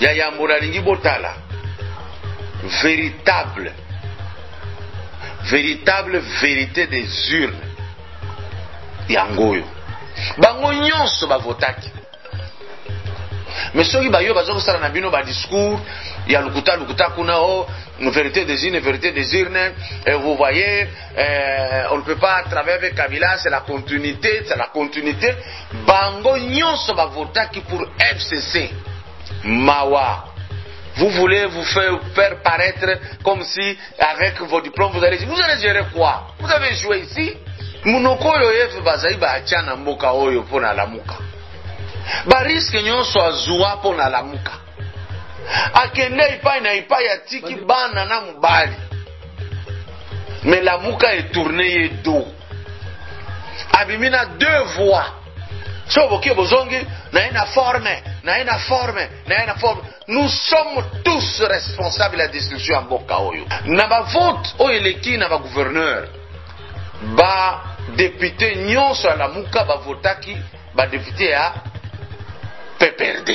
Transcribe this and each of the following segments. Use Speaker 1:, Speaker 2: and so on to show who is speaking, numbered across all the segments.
Speaker 1: ya yambola lingi botala véritable vérité des urnes yangoyo bango nyonso bavotaki. Mais soki bayo bazo kosala na bino ba discours ya lukuta kuna vérité des urnes, et vous voyez on ne peut pas travailler avec Kabila, c'est la continuité. Bango nyonso bavotaki pour FCC mawa. Vous voulez vous faire paraître comme si avec vos diplômes vous allez gérer quoi? Vous avez joué ici. Munoko oyo bazali baachana mboka oyo pona lamuka. Ba risque nyonso azua pona lamuka. Akende ipai na ipai atiki bana na mubali. Mais lamuka est tourné dos. Abimina deux voix. So boke bozongi na ina forme. Nous sommes tous responsables de la destruction en mboka oyo. Na ba vote oyo eleki na ba gouverneur. Ba député nyonso à la muka ba votaki ba député à PPRD.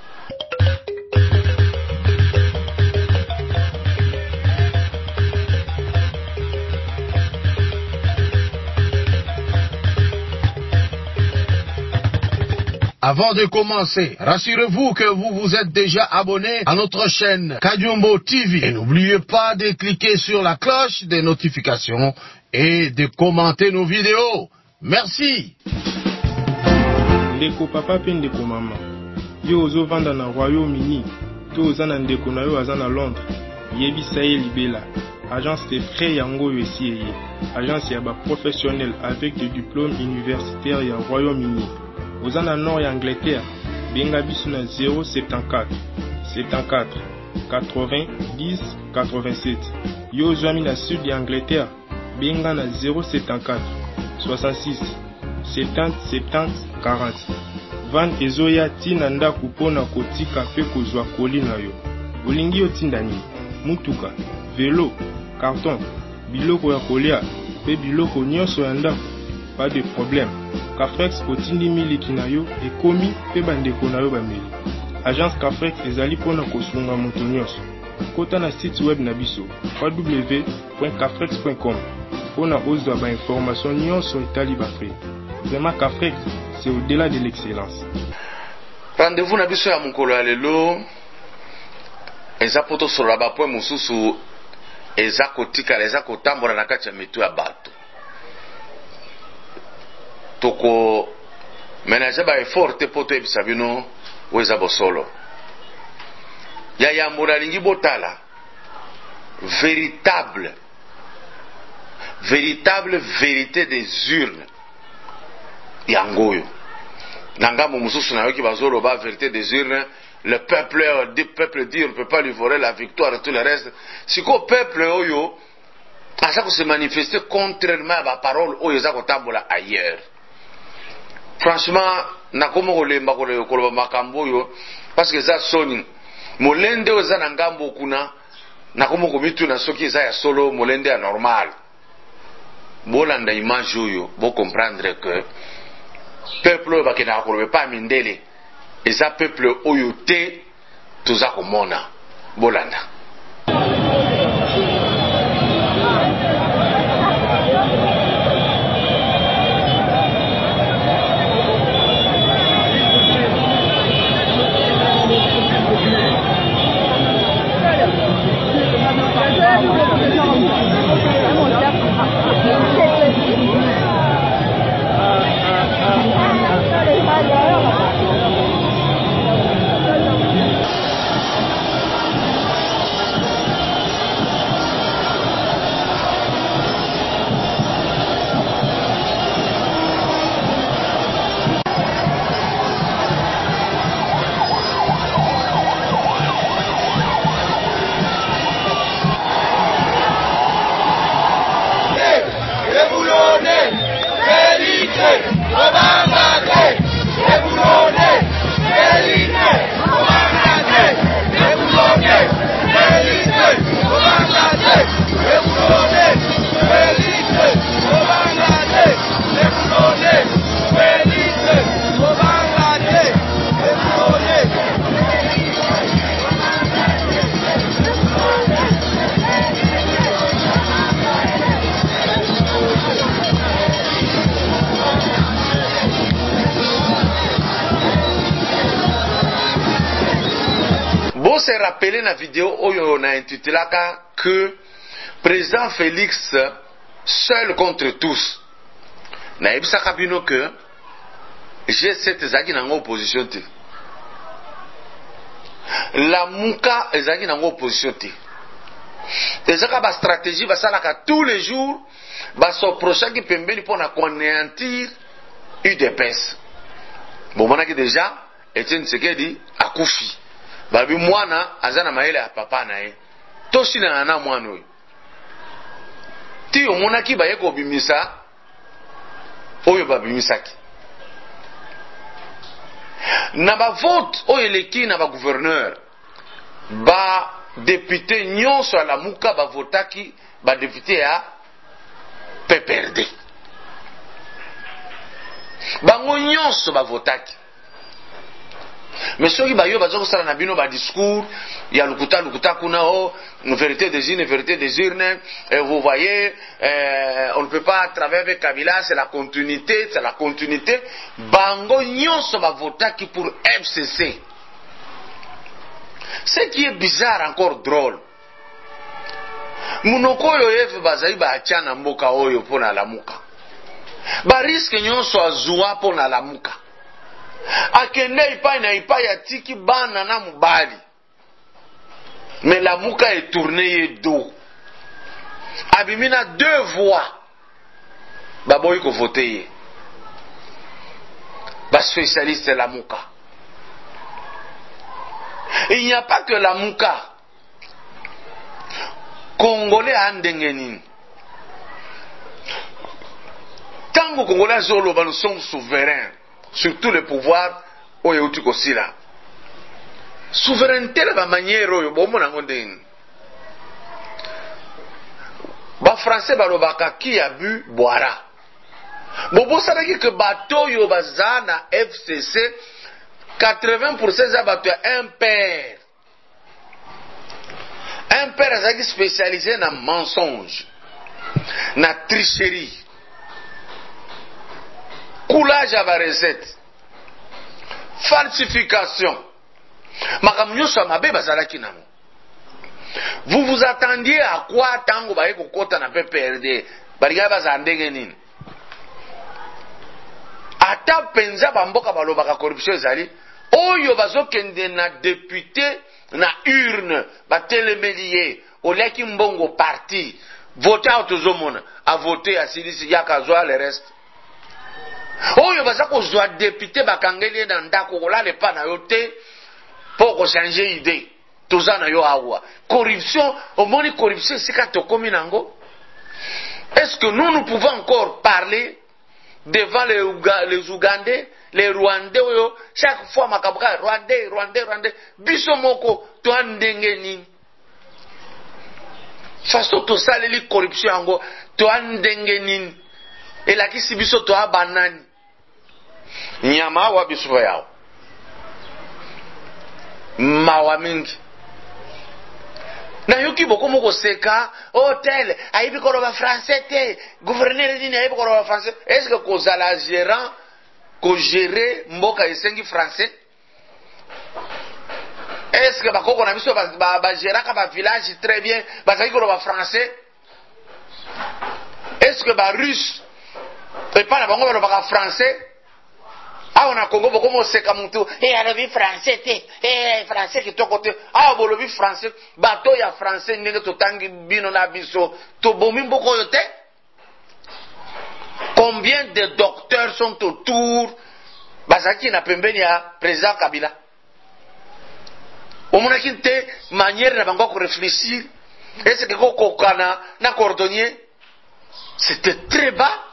Speaker 2: Avant de commencer, rassurez-vous que vous vous êtes déjà abonné à notre chaîne Kadiumbo TV. Et n'oubliez pas de cliquer sur la cloche des notifications et de commenter nos vidéos. Merci.
Speaker 3: Ndeko papa pe ndeko mama. Yo ozo vanda na Royaume-Uni. To oza na ndeko na yo aza na Londres. Yebisa ye libela. Agence de frais yango yesi eye. Agence ya ba professionnel avec des diplômes universitaires ya Royaume-Uni. Oza na nord ya Angleterre. Benga biso na 074 74 80 10 87. Yo ozwami na sud ya Angleterre. Benga na 074 66 70 70 40. Van ezoya tina ndako pona kotika pe kozwa koli na yo. Olingi yo tinda nini? Mutuka, vélo, carton, biloko ya kolia pe biloko nyonso ya ndako. Pas de problème. Cafrex otindi miliki na yo ekomi pe bandeko na yo bameli. Agence Cafrex ezali pona kosunga moto nyonso. Kota na site web na biso www.cafrex.com pona ozwa ba information nyonso etali ba frais. Vraiment Cafrex, c'est au-delà de l'excellence.
Speaker 1: Rendez-vous na biso ya mukolo ya lelo eza poto solola ba point mususu eza kotikala eza kotambola na kati ya mitu ya bato. Toko menaje ba effort te poto ebisa bino weza bosolo. Ya yambola lingi botala véritable vérité des urnes yangoyo. Nangamo mususu na yoki bazolo ba vérité des urnes. Le peuple dit on ne peut pas lui voler la victoire et tout le reste. Si ko peuple oyo asa ko se manifester contrairement à la parole oyo za ko tambola ailleurs. Franchement, nakomo kolemba koloba makambo yo parce que ça soni molende oza na ngambo kuna nakomo komitu na soki eza ya solo molende ya normal. Bolanda image oyo bo comprendre que peuple oyo bakena koloba pa mindele eza peuple oyo te toza komona bolanda. se rappeler na vidéo oyo on a intitulé que président Félix seul contre tous. Na ebisaka bino que G7 ezaki nango opposition te. La Muka ezaki nango opposition te. Ezaka ba stratégie basalaka tous les jours basoprochaki pembeni pona koanéantir UDPS. Bon monaki déjà Etienne Tshisekedi akufi. Babi mwana azana maele ya papa na ye. Tosina na mwana oyo. Ti omonaki baye ko bimisa oyo babimisaki. Na ba vote oyo eleki na ba gouverneur ba député nyonso à la Muka ba votaki ba député ya PPRD. Bango nyonso ba votaki. Mais soki bayo bazoko sala na bino ba discours ya lukuta kuna vérité des urnes, vous voyez on ne peut pas travailler avec Kabila, c'est la continuité. Bango nyonso ba votaki pour FCC. Ce qui est bizarre, encore drôle, munoko oyo yefe bazali ba achana mboka oyo pona la Muka ba risque nyonso azua pona la Muka akende ipai na ipai atiki bana na mubali, mais la Muka est tournée dos abimina 2 voix baboyi ko voter ba spécialiste la Muka. Il n'y a pas que la Muka. Congolais a ndengeni. Tant que Congolais zoloba, nous sommes souverains sur tous les pouvoirs au yeuti kosila. Souveraineté la manière oyo bomo na ngondeni. Ba français balobaka ki a bu boira. Bobo sadaki que bateau yo bazana FCC 80% za bato ya un père. Un père azaki spécialisé na mensonge, na tricherie, coulage à la recette, falsification. Makambo nyonso mabe bazalaki namo. Vous vous attendiez à quoi tango baye kokota na PPRD? Balinga bazandenge nini? Ata penza bamboka balobaka corruption ezali oyo bazokende na député na urne batelemeliye oleki mbongo parti voter autozomona a voter asilisi yakazwa le reste oyo bazako zwa député bakangeli na ndako kolale pa na yote pour ko changer idée tozana yo awa corruption omoni corruption sika tokomi nango. Est-ce que nous pouvons encore parler devant les Ougandais, les Rwandais, chaque fois makabuka Rwandais, biso moko to andengeni. Faso to saleli corruption ango to andengeni. Et la kisi biso to abanani. Nyama wa biso yao. Mawa mingi. Na yoki boko moko seka hôtel aibi koloba français te gouverneur dini aibi koloba français. Est-ce que kozala gérant ko gérer mboka esengi français? Est-ce que bakoko na biso ba gérer ka ba village très bien bazaki koloba français? Est-ce que ba russe et pas na bango ba français? Ah, on a Congo beaucoup de seka mutu alobi français te français qui to côté bolobi français bateau ya français ndenge to tangi bino na biso to bomi mboko yote. Combien de docteurs sont autour bazaki na pembeni ya président Kabila? Omonaki te manière na bango ko réfléchir. Est-ce que kokana na cordonnier? C'était très bas.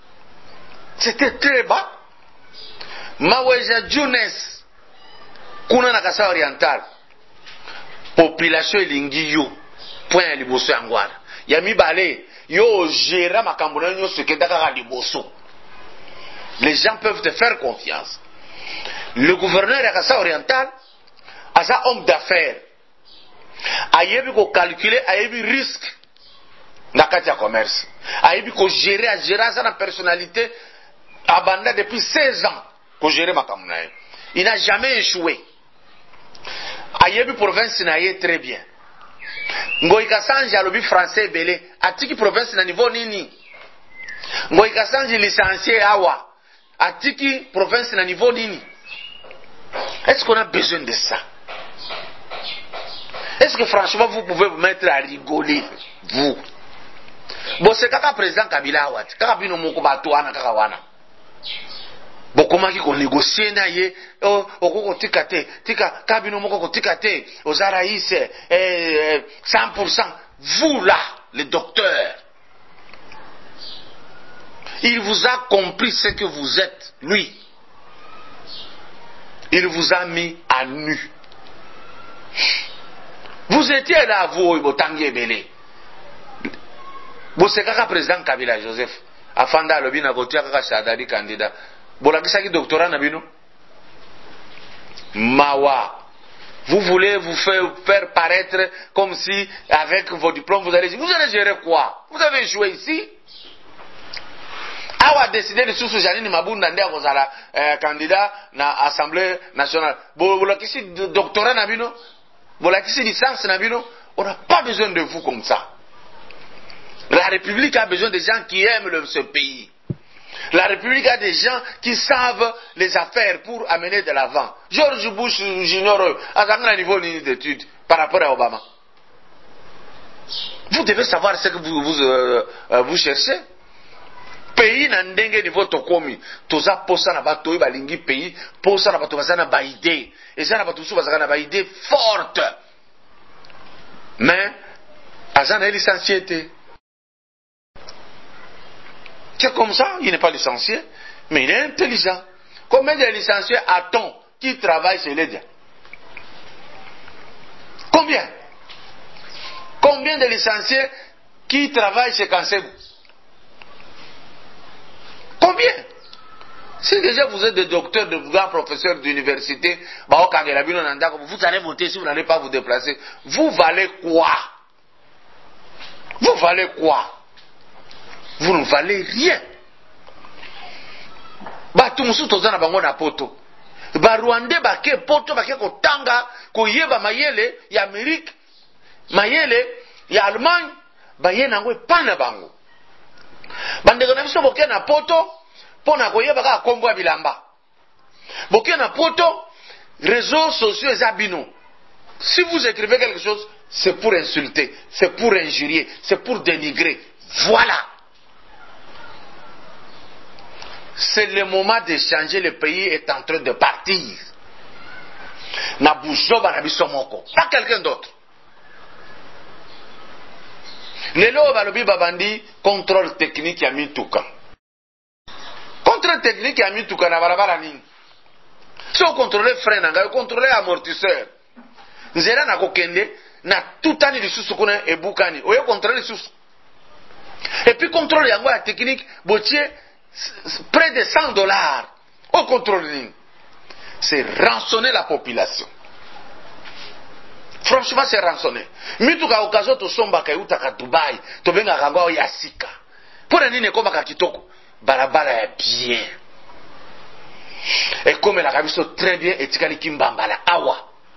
Speaker 1: Maweja Jones kuna na Kasai Oriental population elingi yo point ya liboso ya ngwana ya mibale yo gera makambo na nyonso kendaka ka liboso. Les gens peuvent te faire confiance. Le gouverneur ya Kasai Oriental asa homme d'affaires ayebi ko calculer ayebi risque na kati ya commerce ayebi ko gérer sa personnalité abanda depuis 16 ans. Il n'a jamais échoué. ayebi province na ye très bien. Ngoi Kasanji alobi français belé, atiki province na niveau nini? Ngoi Kasanji licencié awa, atiki province na niveau nini? Est-ce qu'on a besoin de ça? Est-ce que franchement vous pouvez vous mettre à rigoler, vous? Bon, c'est kaka président Kabila awa, kaka bino moko batuana kaka wana. Bon, comment qu'on négocie na ye, okoko tikate, tika kabino moko ko tikate, ozaraïs 100%. Vous là, le docteur, il vous a compris ce que vous êtes, lui. Il vous a mis à nu. Vous étiez là, vous, Botangué Belé. Vous c'est kaka président Kabila Joseph. Afanda lobina gotia kaka Sadari candidat. Bolakisa ki doctorat nabino. Mawa. Vous voulez vous faire paraître comme si avec vos diplômes vous allez gérer quoi? Vous avez joué ici. Awa décidé de sous Janine Mabunda ndia kozala candidat na Assemblée nationale. Bolakisi doctorat nabino. Bolakisi licence nabino. On n'a pas besoin de vous comme ça. La République a besoin de gens qui aiment ce pays. La République a des gens qui savent les affaires pour amener de l'avant. George Bush Jr. a un niveau d'études par rapport à Obama. Vous devez savoir ce que vous cherchez. Pays na ndenge niveau tokomi. Toza posa na bato balingi pays. Posa na bato bazana ba idée. Et ça na bato sou bazana ba idée forte. Mais azana licencié. C'est comme ça, il n'est pas licencié, mais il est intelligent. Combien de licenciés a-t-on qui travaillent chez l'Édia? Combien? Combien de licenciés qui travaillent chez Kansegou? Combien? Si déjà vous êtes des docteurs, de grands professeurs d'université, vous allez voter si vous n'allez pas vous déplacer. Vous valez quoi? Vous valez quoi? Vous ne valez rien. Batu musu tozana bango na poto. Ba Rwandais bake poto bake ko tanga ko yeba mayele ya Amérique, mayele ya Allemagne, ba yena ngo pana bango. Bandeko na biso boke na poto pona ko yeba ka kombo ya bilamba. Boke na poto réseaux sociaux et abino. Si vous écrivez quelque chose, c'est pour insulter, c'est pour injurier, c'est pour dénigrer. Voilà. C'est le moment de changer. Le pays est en train de partir. Na boujoba na bisomoko. Pas quelqu'un d'autre. Lelo balobi babandi contrôle technique ya mituka. Contrôle technique ya mituka na barabara nini? So contrôler frein nga, contrôler amortisseur. Nzela na kokende na tutani lisusu kuna ebukani. Oyo contrôler lisusu. Et puis contrôle yango ya technique botier près de $100 au contrôle. C'est rançonner la population. Franchement, c'est rançonner. Mituka okazo to somba ka utaka Dubai, to benga kangwa yasika. Pour nini koma ka kitoko? Barabara ya bien. Et comme la kabiso très bien etikali kimbambala awa.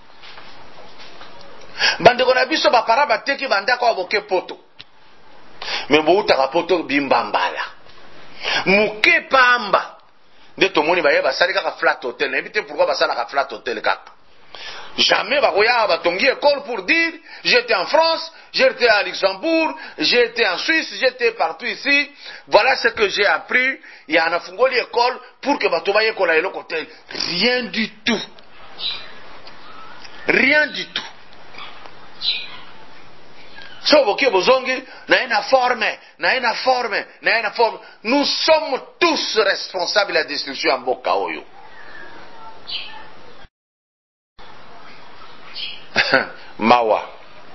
Speaker 1: Bandeko na biso ba paraba teki bandako aboke poto. Mais bo utaka poto bimbambala. Muke pamba de tomoni ba yeba sali kaka flat hotel. N'habite pourquoi ba sala ka flat hotel kaka. Jamais ba koya ba tongi école pour dire j'étais en France, j'étais à Luxembourg, j'étais en Suisse, j'étais partout ici. Voilà ce que j'ai appris. Il y a un fungoli école pour que ba tobaye école à l'autre hotel. Rien du tout. Rien du tout. Nous sommes tous responsables de la destruction en Bokaoyo. Mawa.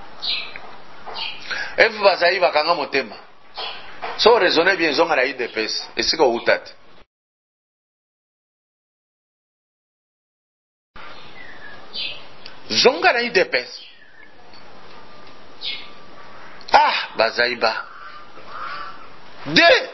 Speaker 1: Et vous allez bakanga motema. So raisonnez bien zonga la IDPS. Et c'est quoi utat? Zonga la IDPS. Ah, Bazaïba. Deux.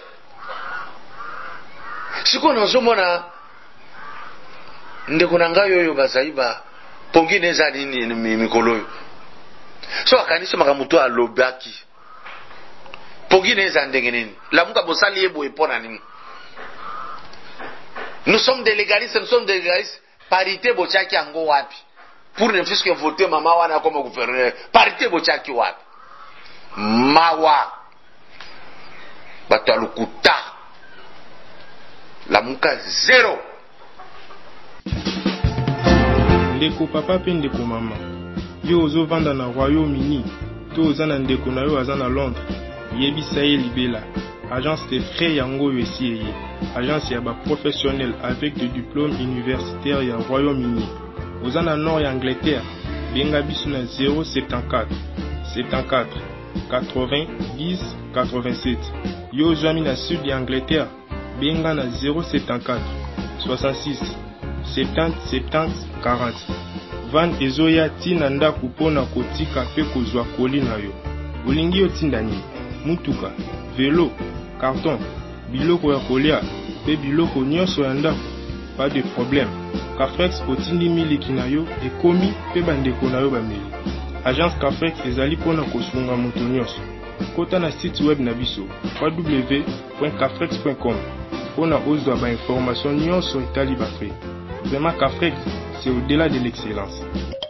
Speaker 1: Si qu'on a zomona, ndeko nangayo yo Bazaïba, pongi neza nini mikolo so akanisi makamuto alobaki pongi neza ndenge nini lamuka bosali yebo epona nini. Nous sommes des légalistes, parité bochaki yango wapi pour ne fût-ce que voter mama wana comme gouverneur, parité bochaki wapi mawa bato alukuta lamuka zero.
Speaker 3: Ndeko papa pe ndeko mama yo ozovanda na Royaume-Uni to oza na ndeko na yo aza na Londres, yebisa ye libela agence de frais yango yo esi eye agence ya ba professionnel avec des diplômes universitaires ya Royaume-Uni. Oza na nord ya Angleterre, benga biso na 074 74 80 10 87. Yo ozwami na sud ya Angleterre, benga na 074 66 70 70 40. Van ezoya tina ndako pona kotika pe kozwa koli na yo. Olingi yo tinda nini? Mutuka, vélo, carton, biloko ya kolia pe biloko nyonso ya ndako, pas de problème. Cafrex otindi miliki na yo ekomi pe bandeko na yo bameli. Agence Cafrex ezali pona kosunga moto nyonso. Kota na site web na biso www.cafrex.com pona ozwa ba information nyonso etali ba frais. Vraiment Cafrex, c'est au-delà de l'excellence.